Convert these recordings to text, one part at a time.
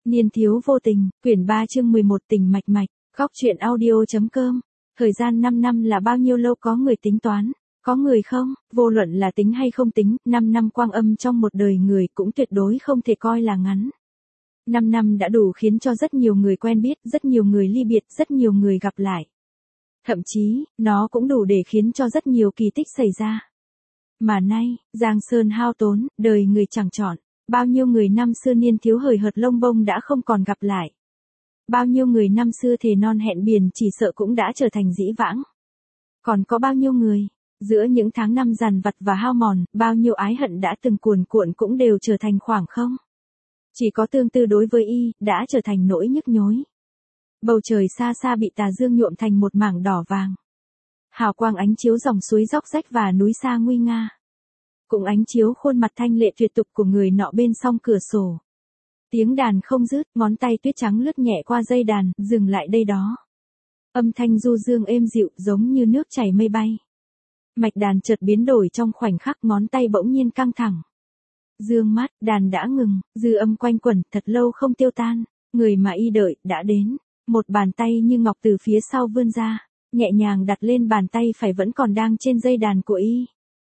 Niên thiếu vô tình, quyển 3 chương 11 tình mạch mạch, góc truyện audio.com. Thời gian 5 năm là bao nhiêu lâu có người tính toán, có người không, vô luận là tính hay không tính, 5 năm quang âm trong một đời người cũng tuyệt đối không thể coi là ngắn. 5 năm đã đủ khiến cho rất nhiều người quen biết, rất nhiều người ly biệt, rất nhiều người gặp lại. Thậm chí, nó cũng đủ để khiến cho rất nhiều kỳ tích xảy ra. Mà nay, giang sơn hao tốn, đời người chẳng chọn. Bao nhiêu người năm xưa niên thiếu hời hợt lông bông đã không còn gặp lại. Bao nhiêu người năm xưa thề non hẹn biển chỉ sợ cũng đã trở thành dĩ vãng. Còn có bao nhiêu người, giữa những tháng năm dằn vặt và hao mòn, bao nhiêu ái hận đã từng cuồn cuộn cũng đều trở thành khoảng không. Chỉ có tương tư đối với y, đã trở thành nỗi nhức nhối. Bầu trời xa xa bị tà dương nhuộm thành một mảng đỏ vàng. Hào quang ánh chiếu dòng suối róc rách và núi xa nguy nga. Cũng ánh chiếu khuôn mặt thanh lệ tuyệt tục của người nọ bên song cửa sổ. Tiếng đàn không dứt, ngón tay tuyết trắng lướt nhẹ qua dây đàn, dừng lại đây đó. Âm thanh du dương êm dịu giống như nước chảy mây bay. Mạch đàn chợt biến đổi trong khoảnh khắc, ngón tay bỗng nhiên căng thẳng. Dương mắt, đàn đã ngừng, dư âm quanh quẩn, thật lâu không tiêu tan. Người mà y đợi, đã đến. Một bàn tay như ngọc từ phía sau vươn ra, nhẹ nhàng đặt lên bàn tay phải vẫn còn đang trên dây đàn của y.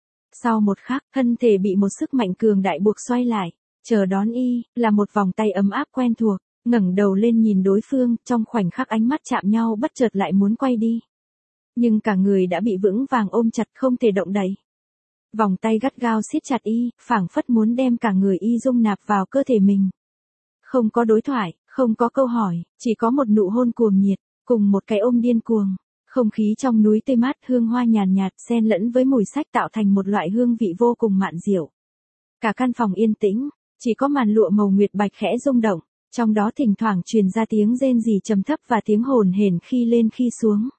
Sau một khắc, thân thể bị một sức mạnh cường đại buộc xoay lại, chờ đón y, là một vòng tay ấm áp quen thuộc, ngẩng đầu lên nhìn đối phương, trong khoảnh khắc ánh mắt chạm nhau bất chợt lại muốn quay đi. Nhưng cả người đã bị vững vàng ôm chặt không thể động đậy. Vòng tay gắt gao siết chặt y, phảng phất muốn đem cả người y dung nạp vào cơ thể mình. Không có đối thoại, không có câu hỏi, chỉ có một nụ hôn cuồng nhiệt, cùng một cái ôm điên cuồng. Không khí trong núi tươi mát, hương hoa nhàn nhạt xen lẫn với mùi sách tạo thành một loại hương vị vô cùng mạn diệu. Cả căn phòng yên tĩnh, chỉ có màn lụa màu nguyệt bạch khẽ rung động, trong đó thỉnh thoảng truyền ra tiếng rên rỉ trầm thấp và tiếng hồn hển khi lên khi xuống.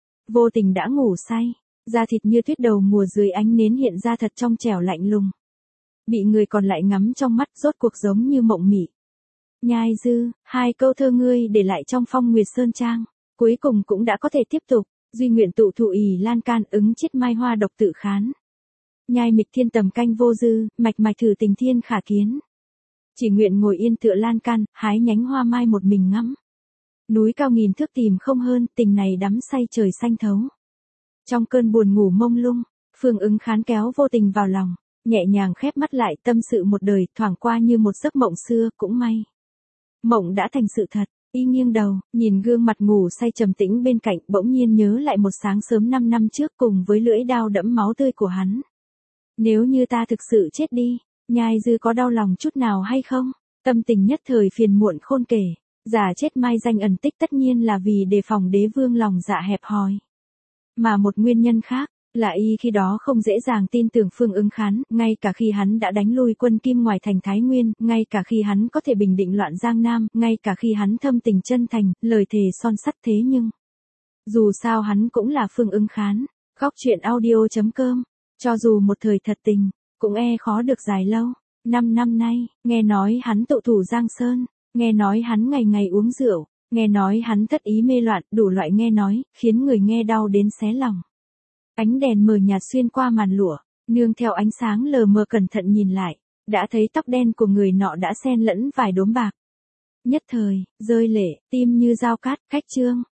Vô tình đã ngủ say, da thịt như tuyết đầu mùa dưới ánh nến hiện ra thật trong trẻo lạnh lùng. Bị người còn lại ngắm trong mắt rốt cuộc giống như mộng mị. Nhai dư, 2 câu thơ ngươi để lại trong Phong Nguyệt Sơn Trang. Cuối cùng cũng đã có thể tiếp tục, duy nguyện tụ thụ ỷ lan can ứng chiết mai hoa độc tự khán. Nhai mịch thiên tầm canh vô dư, mạch mạch thử tình thiên khả kiến. Chỉ nguyện ngồi yên tựa lan can, hái nhánh hoa mai một mình ngắm. Núi cao nghìn thước tìm không hơn, tình này đắm say trời xanh thấu. Trong cơn buồn ngủ mông lung, Phương Ứng Khán kéo vô tình vào lòng, nhẹ nhàng khép mắt lại tâm sự một đời thoảng qua như một giấc mộng xưa, cũng may. Mộng đã thành sự thật. Y nghiêng đầu, nhìn gương mặt ngủ say trầm tĩnh bên cạnh, bỗng nhiên nhớ lại một sáng sớm 5 năm trước cùng với lưỡi đao đẫm máu tươi của hắn. Nếu như ta thực sự chết đi, Nhai dư có đau lòng chút nào hay không? Tâm tình nhất thời phiền muộn khôn kể, giả chết mai danh ẩn tích tất nhiên là vì đề phòng đế vương lòng dạ hẹp hòi. Mà một nguyên nhân khác, là y khi đó không dễ dàng tin tưởng Phương Ứng Khán, ngay cả khi hắn đã đánh lui quân Kim ngoài thành Thái Nguyên, ngay cả khi hắn có thể bình định loạn Giang Nam, ngay cả khi hắn thâm tình chân thành, lời thề son sắt thế nhưng. Dù sao hắn cũng là Phương Ứng Khán, góc truyện audio.com, cho dù một thời thật tình, cũng khó được dài lâu. 5 năm nay, nghe nói hắn tụ thủ Giang Sơn, nghe nói hắn ngày ngày uống rượu, nghe nói hắn thất ý mê loạn, đủ loại nghe nói, khiến người nghe đau đến xé lòng. Ánh đèn mờ nhạt xuyên qua màn lụa, nương theo ánh sáng lờ mờ cẩn thận nhìn lại, đã thấy tóc đen của người nọ đã xen lẫn vài đốm bạc. Nhất thời, rơi lệ, tim như dao cát, khách chương.